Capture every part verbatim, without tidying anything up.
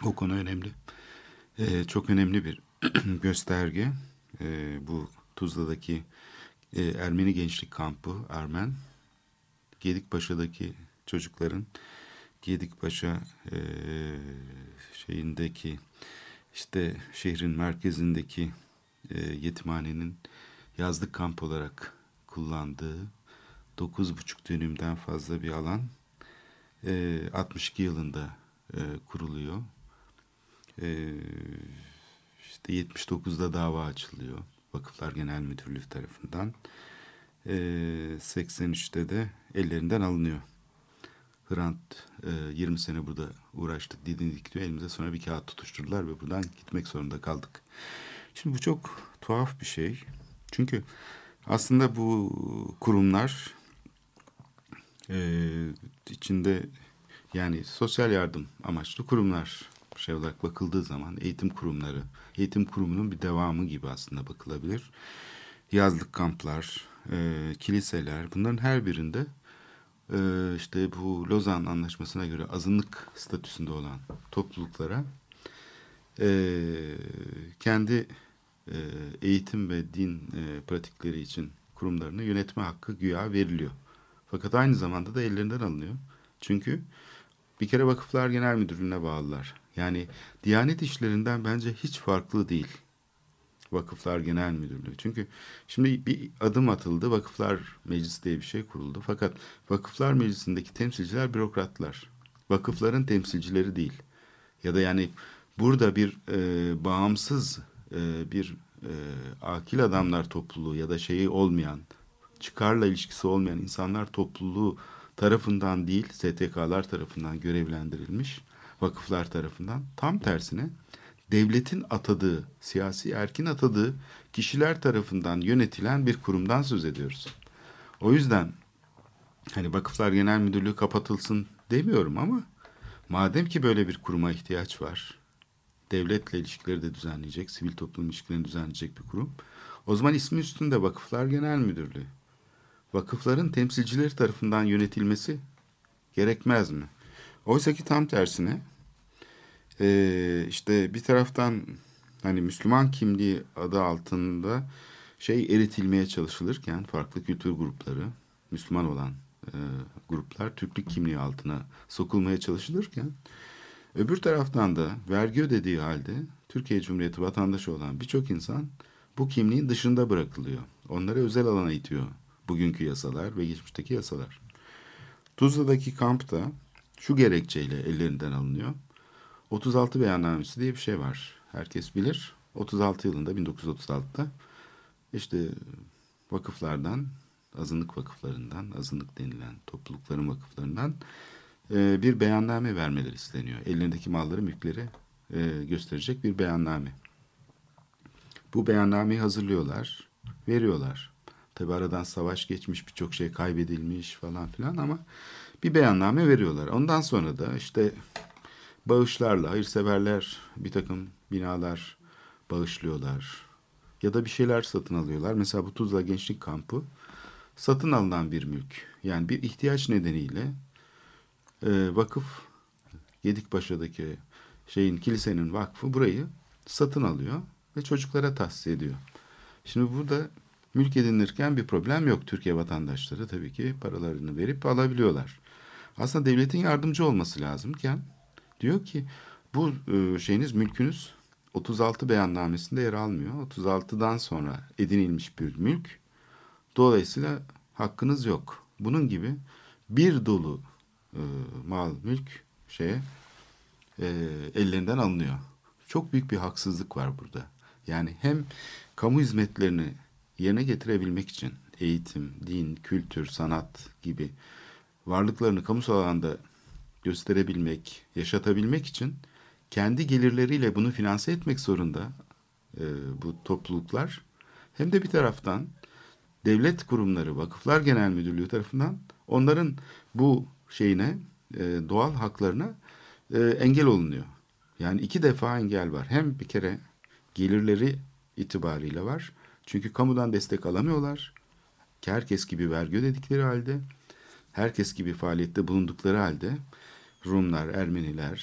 O konu önemli. Ee, çok önemli bir gösterge. Ee, bu Tuzla'daki e, Ermeni Gençlik Kampı, Armen. Gedikpaşa'daki çocukların Gedikpaşa e, şeyindeki işte şehrin merkezindeki e, yetimhanenin yazlık kamp olarak kullandığı dokuz buçuk dönümden fazla bir alan e, altmış iki yılında e, kuruluyor. E, işte yetmiş dokuzda dava açılıyor Vakıflar Genel Müdürlüğü tarafından. E, seksen üçte de ellerinden alınıyor. Hrant e, yirmi sene burada uğraştık, didindik diyor. Elimize sonra bir kağıt tutuşturdular ve buradan gitmek zorunda kaldık. Şimdi bu çok tuhaf bir şey. Çünkü aslında bu kurumlar e, içinde yani sosyal yardım amaçlı kurumlar şey olarak bakıldığı zaman eğitim kurumları, eğitim kurumunun bir devamı gibi aslında bakılabilir. Yazlık kamplar, e, kiliseler bunların her birinde e, işte bu Lozan Anlaşması'na göre azınlık statüsünde olan topluluklara e, kendi e, eğitim ve din e, pratikleri için kurumlarını yönetme hakkı güya veriliyor. Fakat aynı zamanda da ellerinden alınıyor. Çünkü bir kere Vakıflar Genel Müdürlüğü'ne bağlılar. Yani Diyanet işlerinden bence hiç farklı değil. Vakıflar Genel Müdürlüğü. Çünkü şimdi bir adım atıldı. Vakıflar Meclisi diye bir şey kuruldu. Fakat Vakıflar Meclisi'ndeki temsilciler bürokratlar. Vakıfların temsilcileri değil. Ya da yani burada bir e, bağımsız e, bir e, akil adamlar topluluğu ya da şeyi olmayan, çıkarla ilişkisi olmayan insanlar topluluğu tarafından değil, S T K'lar tarafından görevlendirilmiş, vakıflar tarafından. Tam tersine devletin atadığı, siyasi erkin atadığı kişiler tarafından yönetilen bir kurumdan söz ediyoruz. O yüzden hani Vakıflar Genel Müdürlüğü kapatılsın demiyorum ama madem ki böyle bir kuruma ihtiyaç var, devletle ilişkileri de düzenleyecek, sivil toplum ilişkilerini düzenleyecek bir kurum. O zaman ismi üstünde Vakıflar Genel Müdürlüğü. Vakıfların temsilcileri tarafından yönetilmesi gerekmez mi? Oysa ki tam tersine e, işte bir taraftan hani Müslüman kimliği adı altında şey eritilmeye çalışılırken farklı kültür grupları, Müslüman olan e, gruplar Türklük kimliği altına sokulmaya çalışılırken öbür taraftan da vergi ödediği halde Türkiye Cumhuriyeti vatandaşı olan birçok insan bu kimliğin dışında bırakılıyor. Onları özel alana itiyor bugünkü yasalar ve geçmişteki yasalar. Tuzla'daki kampta şu gerekçeyle ellerinden alınıyor. otuz altı beyannamesi diye bir şey var. Herkes bilir. otuz altı yılında bin dokuz yüz otuz altıda işte vakıflardan, azınlık vakıflarından, azınlık denilen toplulukların vakıflarından e, bir beyanname vermeleri isteniyor. Ellerindeki malları, mülkleri e, gösterecek bir beyanname. Bu beyannameyi hazırlıyorlar, veriyorlar. Tabi aradan savaş geçmiş, birçok şey kaybedilmiş falan filan ama bir beyanname veriyorlar. Ondan sonra da işte bağışlarla, hayırseverler bir takım binalar bağışlıyorlar. Ya da bir şeyler satın alıyorlar. Mesela bu Tuzla Gençlik Kampı satın alınan bir mülk. Yani bir ihtiyaç nedeniyle e, vakıf Gedikpaşa'daki şeyin kilisenin vakfı burayı satın alıyor ve çocuklara tahsis ediyor. Şimdi burada mülk edinirken bir problem yok. Türkiye vatandaşları tabii ki paralarını verip alabiliyorlar. Aslında devletin yardımcı olması lazımken diyor ki bu e, şeyiniz mülkünüz otuz altı beyannamesinde yer almıyor. otuz altıdan sonra edinilmiş bir mülk. Dolayısıyla hakkınız yok. Bunun gibi bir dolu e, mal, mülk şeye e, ellerinden alınıyor. Çok büyük bir haksızlık var burada. Yani hem kamu hizmetlerini yerine getirebilmek için eğitim, din, kültür, sanat gibi varlıklarını kamusal alanda gösterebilmek, yaşatabilmek için kendi gelirleriyle bunu finanse etmek zorunda e, bu topluluklar. Hem de bir taraftan devlet kurumları, Vakıflar Genel Müdürlüğü tarafından onların bu şeyine, e, doğal haklarına e, engel olunuyor. Yani iki defa engel var. Hem bir kere gelirleri itibariyle var. Çünkü kamudan destek alamıyorlar. Herkes gibi vergi ödedikleri halde, herkes gibi faaliyette bulundukları halde Rumlar, Ermeniler,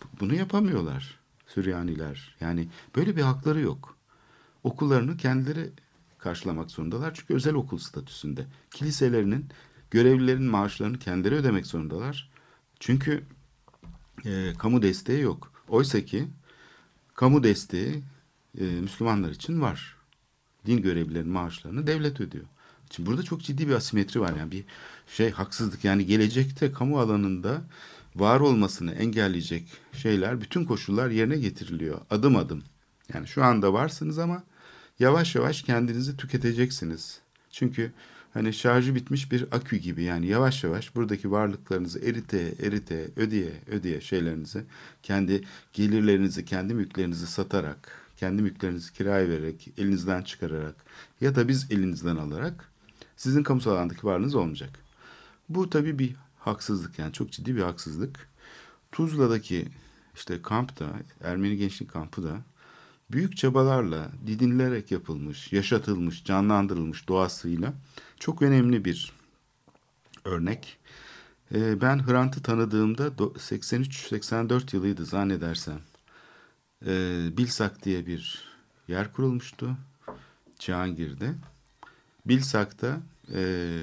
bunu yapamıyorlar Süryaniler. Yani böyle bir hakları yok. Okullarını kendileri karşılamak zorundalar. Çünkü özel okul statüsünde. Kiliselerinin, görevlilerin maaşlarını kendileri ödemek zorundalar. Çünkü e, kamu desteği yok. Oysa ki kamu desteği e, Müslümanlar için var. Din görevlilerinin maaşlarını devlet ödüyor. Şimdi burada çok ciddi bir asimetri var. Yani bir şey haksızlık. Yani gelecekte kamu alanında var olmasını engelleyecek şeyler, bütün koşullar yerine getiriliyor. Adım adım. Yani şu anda varsınız ama yavaş yavaş kendinizi tüketeceksiniz. Çünkü hani şarjı bitmiş bir akü gibi, yani yavaş yavaş buradaki varlıklarınızı erite erite ödeye ödeye şeylerinizi, kendi gelirlerinizi, kendi mülklerinizi satarak, kendi mülklerinizi kiraya vererek, elinizden çıkararak ya da biz elinizden alarak sizin kamusal alandaki varlığınız olmayacak. Bu tabii bir haksızlık, yani çok ciddi bir haksızlık. Tuzla'daki işte kampta, Ermeni Gençlik Kampı da büyük çabalarla didinilerek yapılmış, yaşatılmış, canlandırılmış doğasıyla çok önemli bir örnek. Ee, ben Hrant'ı tanıdığımda seksen üç seksen dört yılıydı zannedersem. Ee, Bilsak diye bir yer kurulmuştu Cihangir'de. Bilsak'ta ee,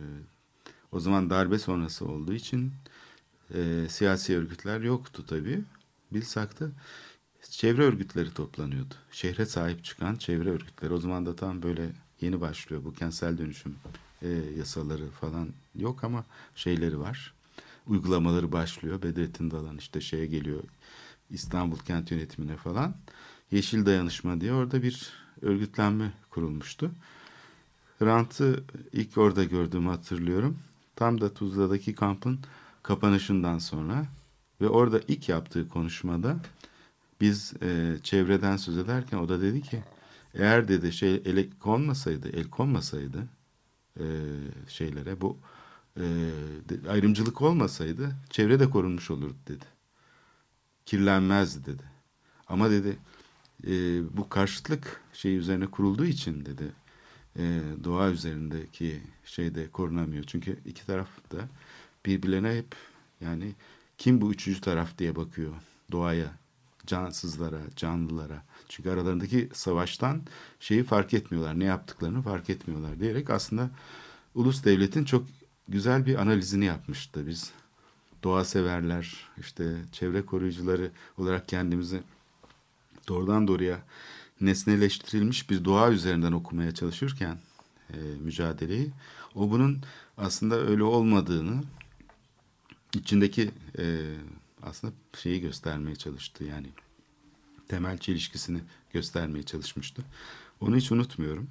o zaman darbe sonrası olduğu için e, siyasi örgütler yoktu tabii. Bilsak'ta çevre örgütleri toplanıyordu. Şehre sahip çıkan çevre örgütleri. O zaman da tam böyle yeni başlıyor. Bu kentsel dönüşüm e, yasaları falan yok ama şeyleri var. Uygulamaları başlıyor. Bedrettin Dalan işte şeye geliyor. İstanbul Kent Yönetimi'ne falan. Yeşil Dayanışma diye orada bir örgütlenme kurulmuştu. Hrant'ı ilk orada gördüğümü hatırlıyorum. Tam da Tuzla'daki kampın kapanışından sonra ve orada ilk yaptığı konuşmada biz e, çevreden söz ederken o da dedi ki, eğer dedi şey el konmasaydı, el konmasaydı e, şeylere, bu e, de, ayrımcılık olmasaydı çevre de korunmuş olurdu dedi. Kirlenmezdi dedi. Ama dedi e, bu karşıtlık şey üzerine kurulduğu için dedi e, doğa üzerindeki şey de korunamıyor. Çünkü iki taraf da birbirlerine hep, yani kim bu üçüncü taraf diye bakıyor doğaya, cansızlara, canlılara. Çünkü aralarındaki savaştan şeyi fark etmiyorlar, ne yaptıklarını fark etmiyorlar diyerek aslında ulus devletin çok güzel bir analizini yapmıştı. Biz doğa severler, işte çevre koruyucuları olarak kendimizi doğrudan doğruya nesneleştirilmiş bir doğa üzerinden okumaya çalışırken e, mücadeleyi, o bunun aslında öyle olmadığını, içindeki e, aslında şeyi göstermeye çalıştı, yani temel çelişkisini göstermeye çalışmıştı. Onu hiç unutmuyorum.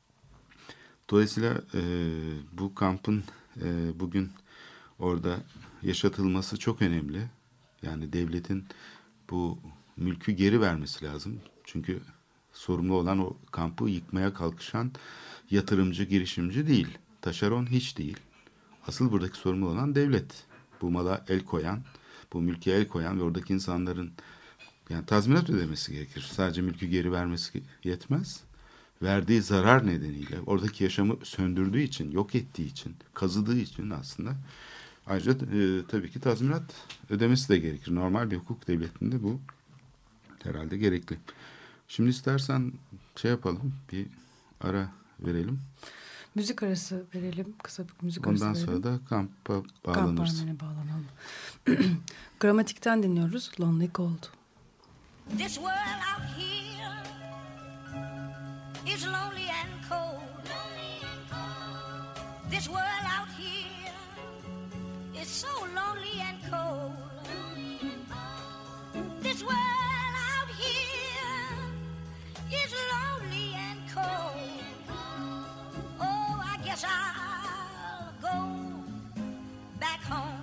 Dolayısıyla e, bu kampın e, bugün orada yaşatılması çok önemli. Yani devletin bu mülkü geri vermesi lazım. Çünkü sorumlu olan o kampı yıkmaya kalkışan yatırımcı, girişimci değil. Taşeron hiç değil. Asıl buradaki sorumlu olan devlet. Bu mala el koyan, bu mülke el koyan ve oradaki insanların yani tazminat ödemesi gerekir. Sadece mülkü geri vermesi yetmez. Verdiği zarar nedeniyle, oradaki yaşamı söndürdüğü için, yok ettiği için, kazıdığı için aslında ayrıca e, tabii ki tazminat ödemesi de gerekir. Normal bir hukuk devletinde bu herhalde gerekli. Şimdi istersen şey yapalım, bir ara verelim. Müzik arası verelim. Kısa bir müzik Ondan arası verelim. Ondan sonra da kampa bağlanırız. Kamp bağlanalım. Gramatik'ten dinliyoruz. Lonely Gold. This world out here is lonely and cold. This world out here is so lonely and cold. This world out here is lonely and cold. Oh, I guess I'll go back home.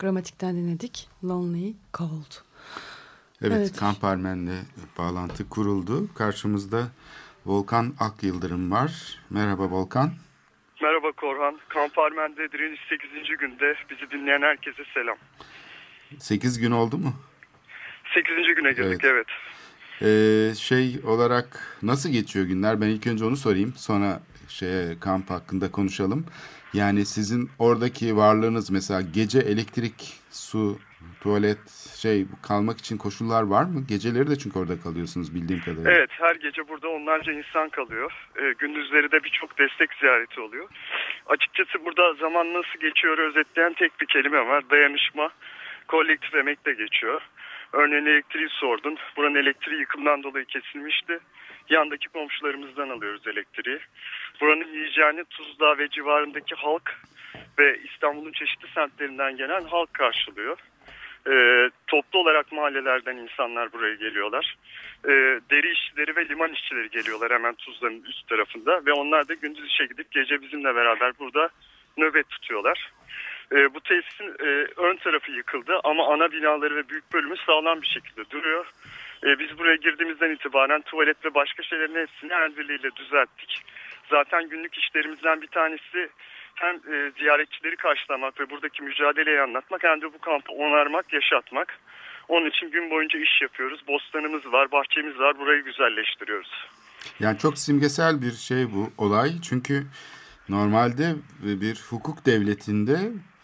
Gramatik'ten dinledik. Lonely Cold. Evet, Evet. Kamp Armen'le bağlantı kuruldu. Karşımızda Volkan Akyıldırım var. Merhaba Volkan. Merhaba Korhan. Kamp Armen'de direniş sekizinci günde bizi dinleyen herkese selam. sekiz gün oldu mu? sekizinci güne girdik, evet. evet. Ee, şey olarak nasıl geçiyor günler? Ben ilk önce onu sorayım. Sonra şeye, kamp hakkında konuşalım. Yani sizin oradaki varlığınız, mesela gece elektrik, su, tuvalet, şey kalmak için koşullar var mı? Geceleri de çünkü orada kalıyorsunuz bildiğim kadarıyla. Evet, her gece burada onlarca insan kalıyor. E, gündüzleri de birçok destek ziyareti oluyor. Açıkçası burada zaman nasıl geçiyor özetleyen tek bir kelime var. Dayanışma, kolektif emek de geçiyor. Örneğin elektriği sordun. Buranın elektriği yıkımdan dolayı kesilmişti. Yandaki komşularımızdan alıyoruz elektriği. Buranın yiyeceğini Tuzla ve civarındaki halk ve İstanbul'un çeşitli semtlerinden gelen halk karşılıyor. Ee, toplu olarak mahallelerden insanlar buraya geliyorlar. Ee, deri işçileri ve liman işçileri geliyorlar hemen Tuzla'nın üst tarafında ve onlar da gündüz işe gidip gece bizimle beraber burada nöbet tutuyorlar. Ee, bu tesisin e, ön tarafı yıkıldı ama ana binaları ve büyük bölümü sağlam bir şekilde duruyor. Ee, biz buraya girdiğimizden itibaren tuvalet ve başka şeylerin hepsini el birliğiyle düzelttik. Zaten günlük işlerimizden bir tanesi hem e, ziyaretçileri karşılamak ve buradaki mücadeleyi anlatmak hem de bu kampı onarmak, yaşatmak. Onun için gün boyunca iş yapıyoruz. Bostanımız var, bahçemiz var. Burayı güzelleştiriyoruz. Yani çok simgesel bir şey bu olay. Çünkü normalde bir hukuk devletinde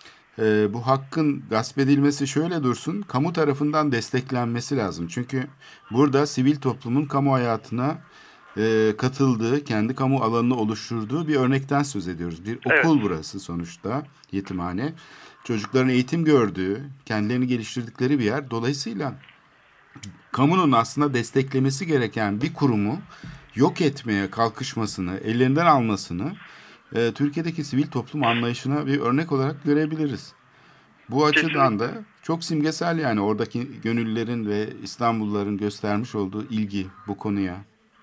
e, bu hakkın gasp edilmesi şöyle dursun, kamu tarafından desteklenmesi lazım. Çünkü burada sivil toplumun kamu hayatına e, katıldığı, kendi kamu alanını oluşturduğu bir örnekten söz ediyoruz. Bir okul, evet. Burası sonuçta, yetimhane. Çocukların eğitim gördüğü, kendilerini geliştirdikleri bir yer. Dolayısıyla kamunun aslında desteklemesi gereken bir kurumu yok etmeye kalkışmasını, ellerinden almasını e, Türkiye'deki sivil toplum anlayışına bir örnek olarak görebiliriz. Bu açıdan da çok simgesel, yani oradaki gönüllülerin ve İstanbulluların göstermiş olduğu ilgi bu konuya.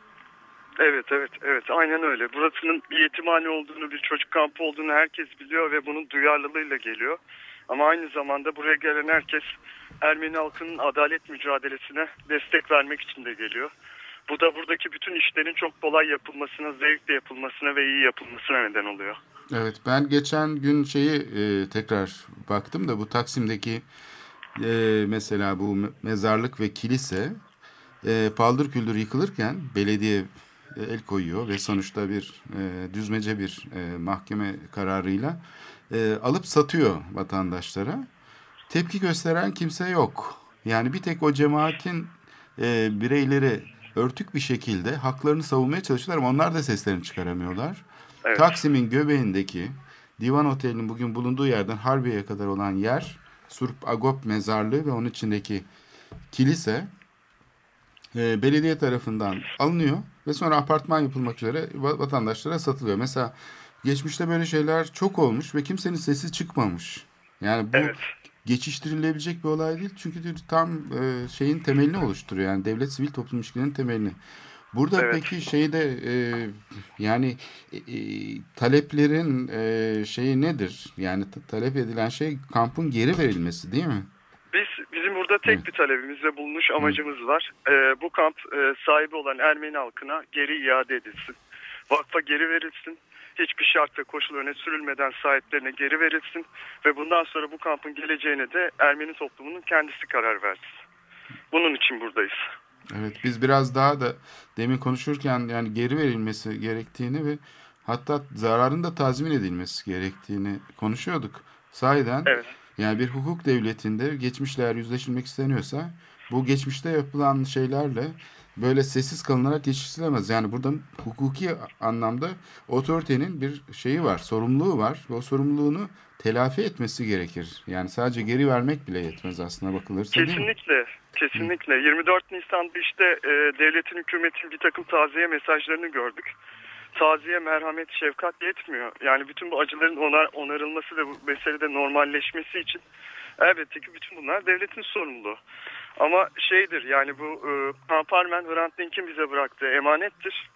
Evet, evet, evet. Aynen öyle. Burasının bir yetimhane olduğunu, bir çocuk kampı olduğunu herkes biliyor ve bunun duyarlılığıyla geliyor. Ama aynı zamanda buraya gelen herkes Ermeni halkının adalet mücadelesine destek vermek için de geliyor. Bu da buradaki bütün işlerin çok kolay yapılmasına, zevkle yapılmasına ve iyi yapılmasına neden oluyor. Evet, ben geçen gün şeyi e, tekrar baktım da bu Taksim'deki e, mesela bu mezarlık ve kilise e, paldır küldür yıkılırken belediye e, el koyuyor ve sonuçta bir e, düzmece bir e, mahkeme kararıyla e, alıp satıyor vatandaşlara. Tepki gösteren kimse yok. Yani bir tek o cemaatin e, bireyleri örtük bir şekilde haklarını savunmaya çalışıyorlar ama onlar da seslerini çıkaramıyorlar. Evet. Taksim'in göbeğindeki Divan Oteli'nin bugün bulunduğu yerden Harbiye'ye kadar olan yer, Surp Agop mezarlığı ve onun içindeki kilise e, belediye tarafından alınıyor ve sonra apartman yapılmak üzere vatandaşlara satılıyor. Mesela geçmişte böyle şeyler çok olmuş ve kimsenin sesi çıkmamış. Yani bu evet. geçiştirilebilecek bir olay değil. Çünkü tam e, şeyin temelini oluşturuyor. Yani devlet sivil toplum ilişkilerinin temelini. Burada evet. Peki şeyde e, yani e, taleplerin e, şeyi nedir? Yani t- talep edilen şey kampın geri verilmesi değil mi? Biz bizim burada tek evet. bir talebimiz ve bulmuş amacımız evet. var. E, bu kamp e, sahibi olan Ermeni halkına geri iade edilsin. Vakfa geri verilsin. Hiçbir şart ve koşul öne sürülmeden sahiplerine geri verilsin ve bundan sonra bu kampın geleceğine de Ermeni toplumunun kendisi karar versin. Bunun için buradayız. Evet, biz biraz daha da demin konuşurken yani geri verilmesi gerektiğini ve hatta zararın da tazmin edilmesi gerektiğini konuşuyorduk. Sahiden evet. Yani bir hukuk devletinde geçmişle eğer yüzleşilmek isteniyorsa bu geçmişte yapılan şeylerle böyle sessiz kalınarak geçiştirilemez. Yani burada hukuki anlamda otoritenin bir şeyi var, sorumluluğu var ve o sorumluluğunu telafi etmesi gerekir. Yani sadece geri vermek bile yetmez aslında bakılırsa. Kesinlikle, kesinlikle. Hı. yirmi dört Nisan'da işte e, devletin, hükümetin bir takım taziye mesajlarını gördük. Taziye, merhamet, şefkat yetmiyor. Yani bütün bu acıların onar, onarılması ve bu meselede normalleşmesi için elbette ki bütün bunlar devletin sorumluluğu. Ama şeydir yani bu e, Kamp Armen, Hrant Dink'in bize bıraktığı emanettir.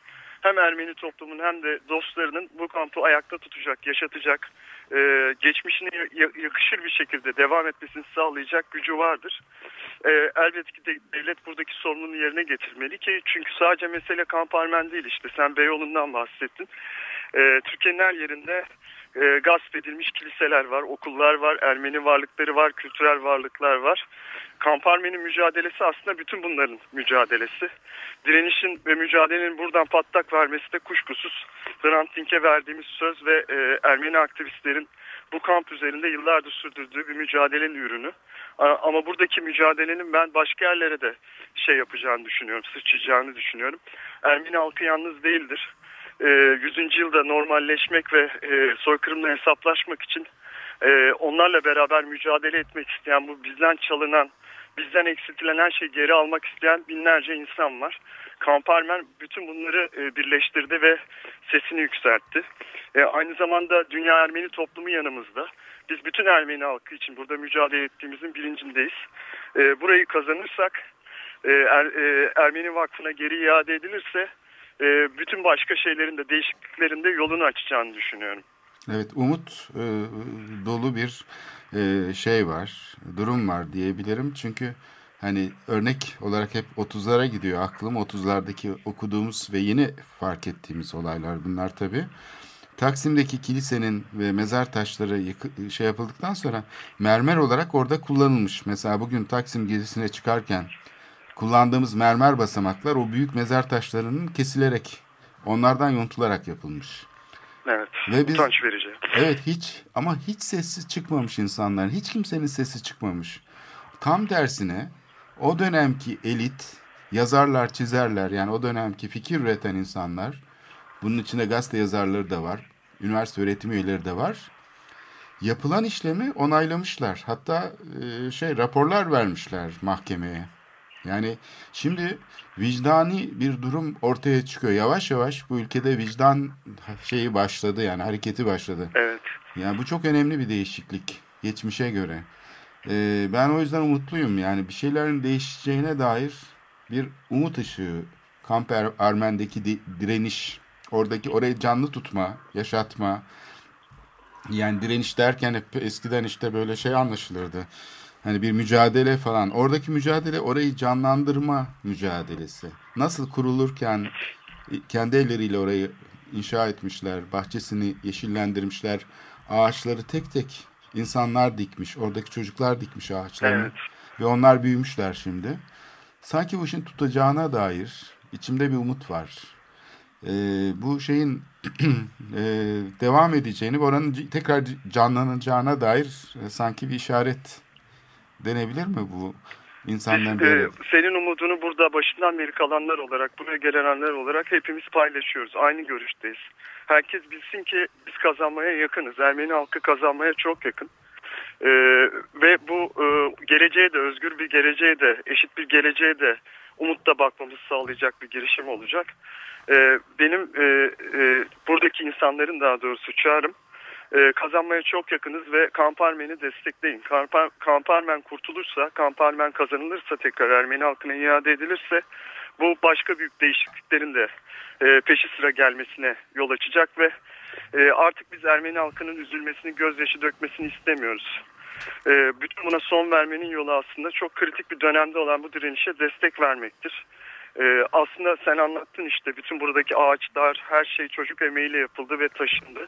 hem Ermeni toplumunun hem de dostlarının bu kampı ayakta tutacak, yaşatacak, e, geçmişine yakışır bir şekilde devam etmesini sağlayacak gücü vardır. E, elbette ki de, devlet buradaki sorumluluğunu yerine getirmeli ki çünkü sadece mesele Kamp Armen değil işte sen Beyoğlu'ndan bahsettin. E, Türkiye'nin her yerinde e, gasp edilmiş kiliseler var, okullar var, Ermeni varlıkları var, kültürel varlıklar var. Kamp Armen'in mücadelesi aslında bütün bunların mücadelesi. Direnişin ve mücadelenin buradan patlak vermesi de kuşkusuz Hrant Dink'e verdiğimiz söz ve e, Ermeni aktivistlerin bu kamp üzerinde yıllardır sürdürdüğü bir mücadelenin ürünü. Ama buradaki mücadelenin ben başka yerlere de şey yapacağını düşünüyorum, sıçrayacağını düşünüyorum. Ermeni halkı yalnız değildir. yüzüncü yılda normalleşmek ve e, soykırımla hesaplaşmak için e, onlarla beraber mücadele etmek isteyen, bu bizden çalınan, bizden eksiltilen her şeyi geri almak isteyen binlerce insan var. Kamp Armen bütün bunları e, birleştirdi ve sesini yükseltti. E, aynı zamanda Dünya Ermeni toplumu yanımızda. Biz bütün Ermeni halkı için burada mücadele ettiğimizin bilincindeyiz. E, burayı kazanırsak, e, er, e, Ermeni Vakfı'na geri iade edilirse, e, bütün başka şeylerin de değişikliklerin de yolunu açacağını düşünüyorum. Evet, umut e, dolu bir e, şey var, durum var diyebilirim. Çünkü hani örnek olarak hep otuzlara gidiyor aklım. otuzlardaki okuduğumuz ve yeni fark ettiğimiz olaylar bunlar tabii. Taksim'deki kilisenin ve mezar taşları yıkı, şey yapıldıktan sonra mermer olarak orada kullanılmış. Mesela bugün Taksim gezisine çıkarken kullandığımız mermer basamaklar o büyük mezar taşlarının kesilerek, onlardan yontularak yapılmış. Evet, ve biz, utanç verici. Evet, hiç ama hiç sesi çıkmamış insanlar, hiç kimsenin sesi çıkmamış. Tam tersine o dönemki elit, yazarlar, çizerler, yani o dönemki fikir üreten insanlar, bunun içinde gazete yazarları da var, üniversite öğretim üyeleri de var, yapılan işlemi onaylamışlar. Hatta e, şey raporlar vermişler mahkemeye. Yani şimdi vicdani bir durum ortaya çıkıyor. Yavaş yavaş bu ülkede vicdan şeyi başladı, yani hareketi başladı. Evet. Yani bu çok önemli bir değişiklik geçmişe göre. Ee, ben o yüzden umutluyum. Yani bir şeylerin değişeceğine dair bir umut ışığı. Kamp Armen'deki di- direniş, oradaki orayı canlı tutma, yaşatma. Yani direniş derken hep eskiden işte böyle şey anlaşılırdı. Hani bir mücadele falan. Oradaki mücadele orayı canlandırma mücadelesi. Nasıl kurulurken kendi elleriyle orayı inşa etmişler. Bahçesini yeşillendirmişler. Ağaçları tek tek insanlar dikmiş. Oradaki çocuklar dikmiş ağaçlarını. Evet. Ve onlar büyümüşler şimdi. Sanki bu işin tutacağına dair içimde bir umut var. Ee, bu şeyin e, devam edeceğini, oranın tekrar canlanacağına dair e, sanki bir işaret denebilir mi bu insanların Biz, böyle? e, senin umudunu burada başından beri kalanlar olarak, buraya gelenler olarak hepimiz paylaşıyoruz. Aynı görüşteyiz. Herkes bilsin ki biz kazanmaya yakınız. Ermeni halkı kazanmaya çok yakın. E, ve bu e, geleceğe de, özgür bir geleceğe de, eşit bir geleceğe de umutla bakmamızı sağlayacak bir girişim olacak. E, benim e, e, buradaki insanların daha doğrusu çağrım, Ee, kazanmaya çok yakınız ve Kamp Armen'i destekleyin. Kamp, Kamp Armen kurtulursa, Kamp Armen kazanılırsa, tekrar Ermeni halkına iade edilirse, bu başka büyük değişikliklerin de e, peşi sıra gelmesine yol açacak ve e, artık biz Ermeni halkının üzülmesini, gözyaşı dökmesini istemiyoruz. E, bütün buna son vermenin yolu aslında çok kritik bir dönemde olan bu direnişe destek vermektir. E, aslında sen anlattın işte, bütün buradaki ağaçlar, her şey çocuk emeğiyle yapıldı ve taşındı.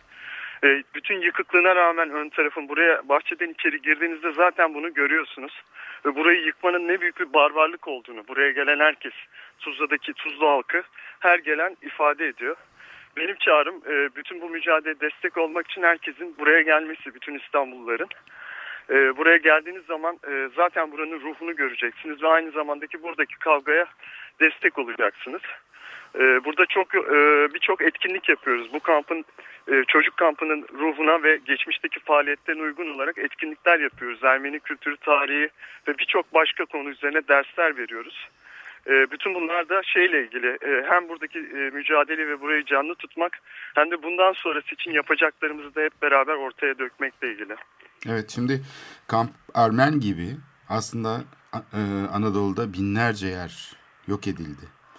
Bütün yıkıklığına rağmen ön tarafın, buraya bahçeden içeri girdiğinizde zaten bunu görüyorsunuz. Ve burayı yıkmanın ne büyük bir barbarlık olduğunu buraya gelen herkes, Tuzla'daki Tuzla halkı her gelen ifade ediyor. Benim çağrım bütün bu mücadeleye destek olmak için herkesin buraya gelmesi, bütün İstanbulluların. Buraya geldiğiniz zaman zaten buranın ruhunu göreceksiniz ve aynı zamandaki buradaki kavgaya destek olacaksınız. Burada çok birçok etkinlik yapıyoruz. Bu kampın, çocuk kampının ruhuna ve geçmişteki faaliyetlerine uygun olarak etkinlikler yapıyoruz. Ermeni kültürü, tarihi ve birçok başka konu üzerine dersler veriyoruz. Bütün bunlar da şeyle ilgili, hem buradaki mücadele ve burayı canlı tutmak, hem de bundan sonrası için yapacaklarımızı da hep beraber ortaya dökmekle ilgili. Evet, şimdi Kamp Armen gibi aslında Anadolu'da binlerce yer yok edildi. Evet.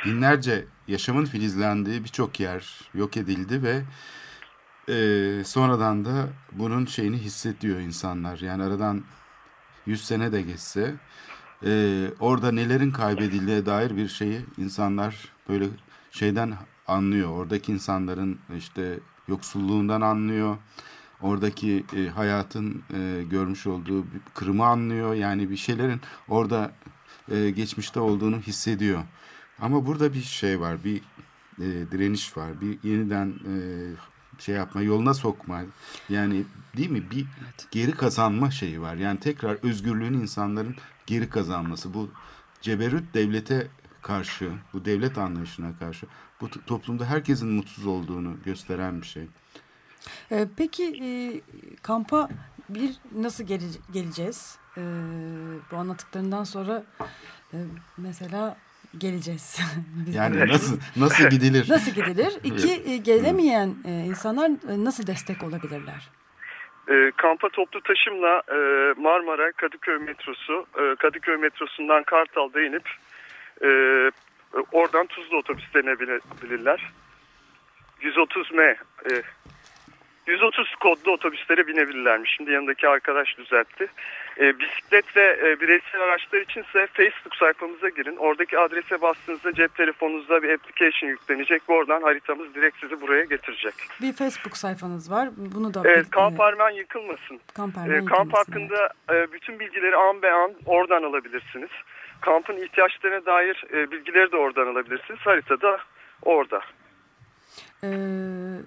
binlerce yaşamın filizlendiği birçok yer yok edildi ve e, sonradan da bunun şeyini hissediyor insanlar. Yani aradan yüz sene de geçse e, orada nelerin kaybedildiğine dair bir şeyi insanlar böyle şeyden anlıyor. Oradaki insanların işte yoksulluğundan anlıyor. Oradaki e, hayatın e, görmüş olduğu bir kırımı anlıyor. Yani bir şeylerin orada e, geçmişte olduğunu hissediyor. Ama burada bir şey var, bir e, direniş var, bir yeniden e, şey yapma, yoluna sokma. Yani değil mi? Bir Evet. geri kazanma şeyi var. Yani tekrar özgürlüğün insanların geri kazanması. Bu ceberut devlete karşı, bu devlet anlayışına karşı, bu t- toplumda herkesin mutsuz olduğunu gösteren bir şey. Ee, peki e, kampa bir nasıl gele- geleceğiz? Ee, bu anlattıklarından sonra e, mesela geleceğiz. Biz Yani de- nasıl nasıl gidilir? Nasıl gidilir? İki, e, gelemeyen e, insanlar e, nasıl destek olabilirler? E, kampa toplu taşımla e, Marmara Kadıköy metrosu, e, Kadıköy metrosundan Kartal'da inip e, oradan Tuzla otobüslerine binebilirler. yüz otuz M e, yüz otuz kodlu otobüslere binebilirlermiş. Şimdi yanındaki arkadaş düzeltti. E, bisiklet ve e, bireysel araçlar içinse Facebook sayfamıza girin. Oradaki adrese bastığınızda cep telefonunuzda bir application yüklenecek ve oradan haritamız direkt sizi buraya getirecek. Bir Facebook sayfanız var. Bunu da Evet, bir- kamp e, Armen yıkılmasın. kamp E, Armen kamp yıkılmasın, hakkında e, bütün bilgileri an be an oradan alabilirsiniz. Kampın ihtiyaçlarına dair e, bilgileri de oradan alabilirsiniz. Haritada orada. evet. Ee,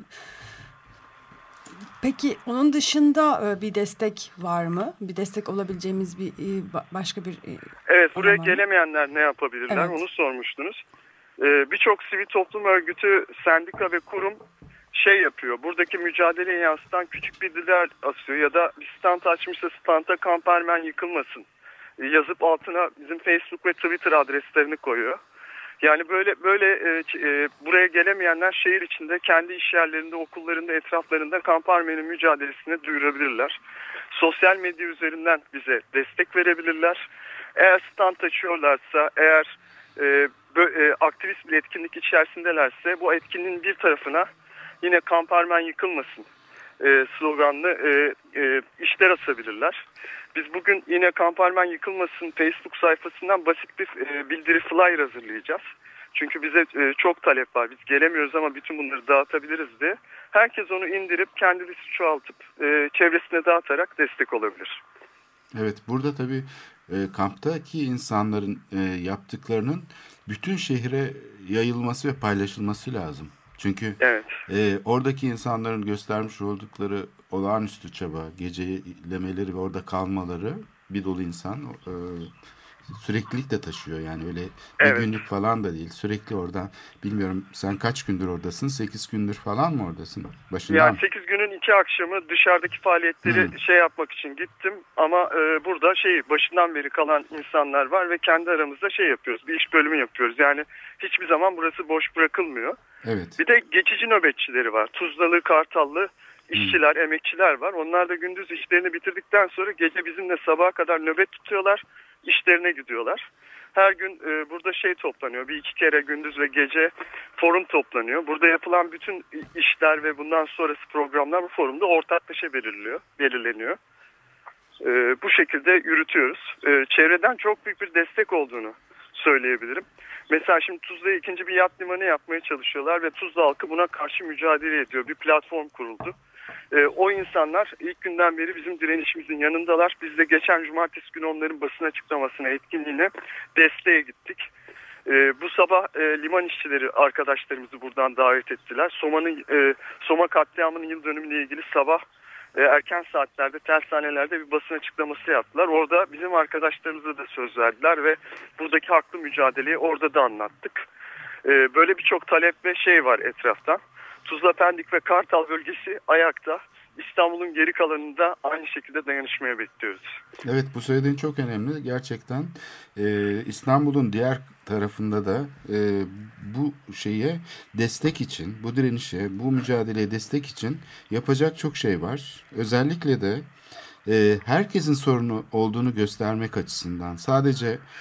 peki onun dışında e, bir destek var mı? Bir destek olabileceğimiz bir e, ba- başka bir e, Evet, buraya Olamaz. gelemeyenler ne yapabilirler? Evet. Onu sormuştunuz. Ee, Birçok sivil toplum örgütü, sendika ve kurum şey yapıyor. Buradaki mücadeleyi yansıtan küçük bilgiler asıyor ya da bir stand açmışsa standa kamp Armen yıkılmasın Ee, yazıp altına bizim Facebook ve Twitter adreslerini koyuyor. Yani böyle böyle e, e, buraya gelemeyenler şehir içinde kendi iş yerlerinde, okullarında, etraflarında kamp Armen'in mücadelesini duyurabilirler. Sosyal medya üzerinden bize destek verebilirler. Eğer stand açıyorlarsa, eğer e, bö, e, aktivist bir etkinlik içerisindelerse bu etkinliğin bir tarafına yine kamp Armen yıkılmasın e, sloganlı e, e, işler asabilirler. Biz bugün yine kamp Armen yıkılmasın Facebook sayfasından basit bir e, bildiri flyer hazırlayacağız. Çünkü bize e, çok talep var. Biz gelemiyoruz ama bütün bunları dağıtabiliriz diye. Herkes onu indirip kendisi çoğaltıp e, çevresine dağıtarak destek olabilir. Evet, burada tabii e, kamptaki insanların e, yaptıklarının bütün şehre yayılması ve paylaşılması lazım. Çünkü Evet. e, oradaki insanların göstermiş oldukları olağanüstü çaba, gecelemeleri ve orada kalmaları bir dolu insan e, süreklilik de taşıyor. Yani öyle bir Evet. günlük falan da değil. Sürekli orada, bilmiyorum sen kaç gündür oradasın? Sekiz gündür falan mı oradasın? Başından. Yani sekiz günün iki akşamı dışarıdaki faaliyetleri Hmm. şey yapmak için gittim. Ama e, burada şey başından beri kalan insanlar var ve kendi aramızda şey yapıyoruz. Bir iş bölümü yapıyoruz. Yani hiçbir zaman burası boş bırakılmıyor. Evet. Bir de geçici nöbetçileri var. Tuzlalı, Kartallı işçiler, emekçiler var. Onlar da gündüz işlerini bitirdikten sonra gece bizimle sabaha kadar nöbet tutuyorlar. İşlerine gidiyorlar. Her gün e, burada şey toplanıyor. Bir iki kere gündüz ve gece forum toplanıyor. Burada yapılan bütün işler ve bundan sonrası programlar bu forumda ortaklaşa belirliyor, belirleniyor. E, bu şekilde yürütüyoruz. E, çevreden çok büyük bir destek olduğunu söyleyebilirim. Mesela şimdi Tuzla'ya ikinci bir yat limanı yapmaya çalışıyorlar ve Tuzla halkı buna karşı mücadele ediyor. Bir platform kuruldu. Ee, o insanlar ilk günden beri bizim direnişimizin yanındalar. Biz de geçen cumartesi günü onların basın açıklamasına, etkinliğine desteğe gittik. Ee, bu sabah e, liman işçileri arkadaşlarımızı buradan davet ettiler. Soma'nın e, Soma katliamının yıl dönümüyle ilgili sabah e, erken saatlerde tersanelerde bir basın açıklaması yaptılar. Orada bizim arkadaşlarımıza da söz verdiler ve buradaki haklı mücadeleyi orada da anlattık. E, böyle birçok talep ve şey var etraftan. Tuzla, Pendik ve Kartal bölgesi ayakta. İstanbul'un geri kalanında aynı şekilde dayanışmaya bekliyoruz. Evet, bu söylediğin çok önemli. Gerçekten e, İstanbul'un diğer tarafında da e, bu şeye destek için, bu direnişe, bu mücadeleye destek için yapacak çok şey var. Özellikle de e, herkesin sorunu olduğunu göstermek açısından sadece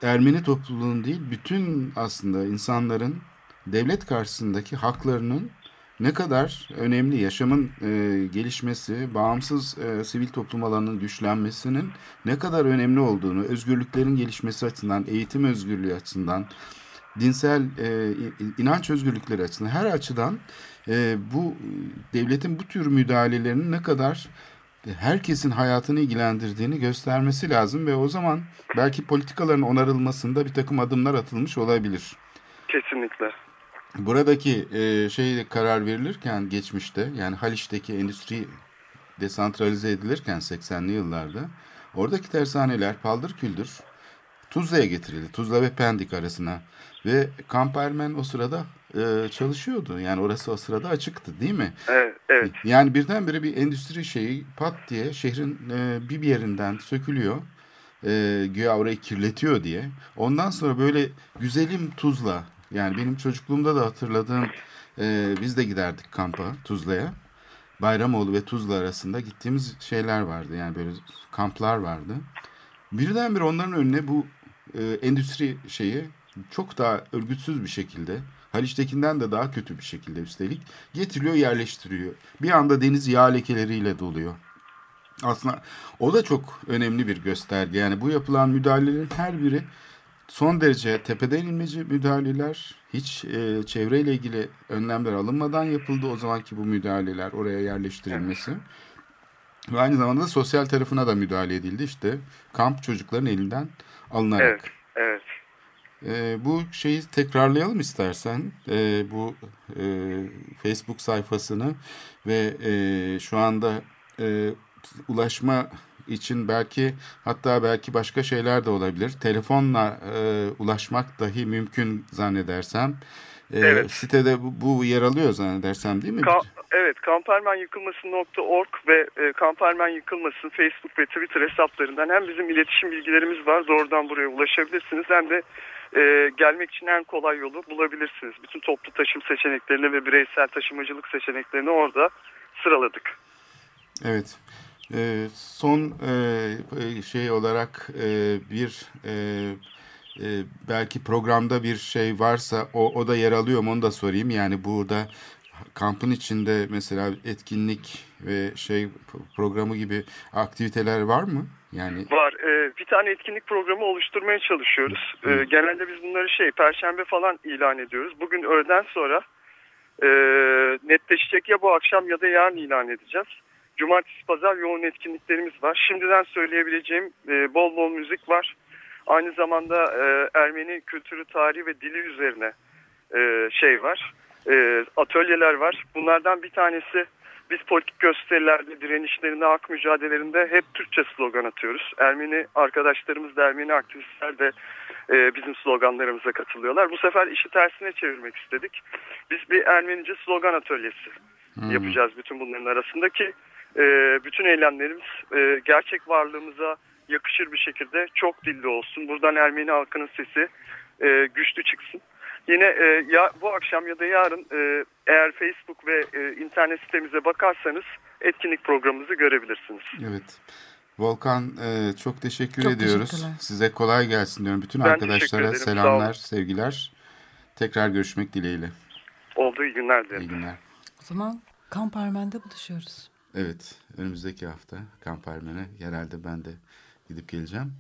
Ermeni topluluğunun değil, bütün aslında insanların devlet karşısındaki haklarının ne kadar önemli, yaşamın e, gelişmesi, bağımsız e, sivil toplum alanının güçlenmesinin ne kadar önemli olduğunu, özgürlüklerin gelişmesi açısından, eğitim özgürlüğü açısından, dinsel e, inanç özgürlükleri açısından, her açıdan e, bu devletin bu tür müdahalelerinin ne kadar herkesin hayatını ilgilendirdiğini göstermesi lazım ve o zaman belki politikaların onarılmasında bir takım adımlar atılmış olabilir. Kesinlikle. Buradaki e, şey karar verilirken geçmişte, yani Haliç'teki endüstri desantralize edilirken seksenli yıllarda, oradaki tersaneler paldır küldür Tuzla'ya getirildi. Tuzla ve Pendik arasına. Ve Kamp Ermen o sırada e, çalışıyordu. Yani orası o sırada açıktı, değil mi? Evet. evet. Yani birdenbire bir endüstri şeyi pat diye şehrin e, bir yerinden sökülüyor. E, güya orayı kirletiyor diye. Ondan sonra böyle güzelim Tuzla. Yani benim çocukluğumda da hatırladığım, e, biz de giderdik kampa Tuzla'ya. Bayramoğlu ve Tuzla arasında gittiğimiz şeyler vardı. Yani böyle kamplar vardı. Birdenbire onların önüne bu e, endüstri şeyi çok daha örgütsüz bir şekilde, Haliç'tekinden de daha kötü bir şekilde üstelik getiriliyor, yerleştiriyor. Bir anda deniz yağ lekeleriyle doluyor. Aslında o da çok önemli bir gösterge. Yani bu yapılan müdahalelerin her biri son derece tepeden inmeci müdahaleler. Hiç e, çevreyle ilgili önlemler alınmadan yapıldı o zamanki bu müdahaleler, oraya yerleştirilmesi. Evet. Ve aynı zamanda da sosyal tarafına da müdahale edildi. İşte kamp çocukların elinden alınarak. Evet, evet. Ee, bu şeyi tekrarlayalım istersen. Ee, bu e, Facebook sayfasını ve e, şu anda e, ulaşma için belki, hatta belki başka şeyler de olabilir. Telefonla e, ulaşmak dahi mümkün zannedersem. E, evet. Sitede bu, bu yer alıyor zannedersem, değil mi? Ka- evet, kampermenyıkılmasın nokta org ve e, Kampermen Yıkılmasın Facebook ve Twitter hesaplarından hem bizim iletişim bilgilerimiz var, doğrudan buraya ulaşabilirsiniz, hem de e, gelmek için en kolay yolu bulabilirsiniz. Bütün toplu taşım seçeneklerini ve bireysel taşımacılık seçeneklerini orada sıraladık. Evet. Ee, son e, şey olarak e, bir e, e, belki programda bir şey varsa o, o da yer alıyor mu, onu da sorayım. Yani burada kampın içinde mesela etkinlik ve şey programı gibi aktiviteler var mı? Yani var. Ee, bir tane etkinlik programı oluşturmaya çalışıyoruz. Ee, genelde biz bunları şey Perşembe falan ilan ediyoruz. Bugün öğleden sonra e, netleşecek, ya bu akşam ya da yarın ilan edeceğiz. Cumartesi, pazar yoğun etkinliklerimiz var. Şimdiden söyleyebileceğim e, bol bol müzik var. Aynı zamanda e, Ermeni kültürü, tarihi ve dili üzerine e, şey var. E, atölyeler var. Bunlardan bir tanesi, biz politik gösterilerde, direnişlerinde, hak mücadelelerinde hep Türkçe slogan atıyoruz. Ermeni arkadaşlarımız da, Ermeni aktivistler de e, bizim sloganlarımıza katılıyorlar. Bu sefer işi tersine çevirmek istedik. Biz bir Ermenice slogan atölyesi hmm. yapacağız bütün bunların arasındaki. E, bütün eylemlerimiz e, gerçek varlığımıza yakışır bir şekilde çok dilli olsun. Buradan Ermeni halkının sesi e, güçlü çıksın. Yine e, ya bu akşam ya da yarın e, eğer Facebook ve e, internet sitemize bakarsanız etkinlik programımızı görebilirsiniz. Evet. Volkan, e, çok teşekkür çok ediyoruz. Size kolay gelsin diyorum. Bütün ben arkadaşlara selamlar, sevgiler. Tekrar görüşmek dileğiyle. Oldu, iyi günler dilerim. İyi günler. O zaman Kamp Ermen'de buluşuyoruz. Evet, önümüzdeki hafta Kamp Ermen'e herhalde ben de gidip geleceğim.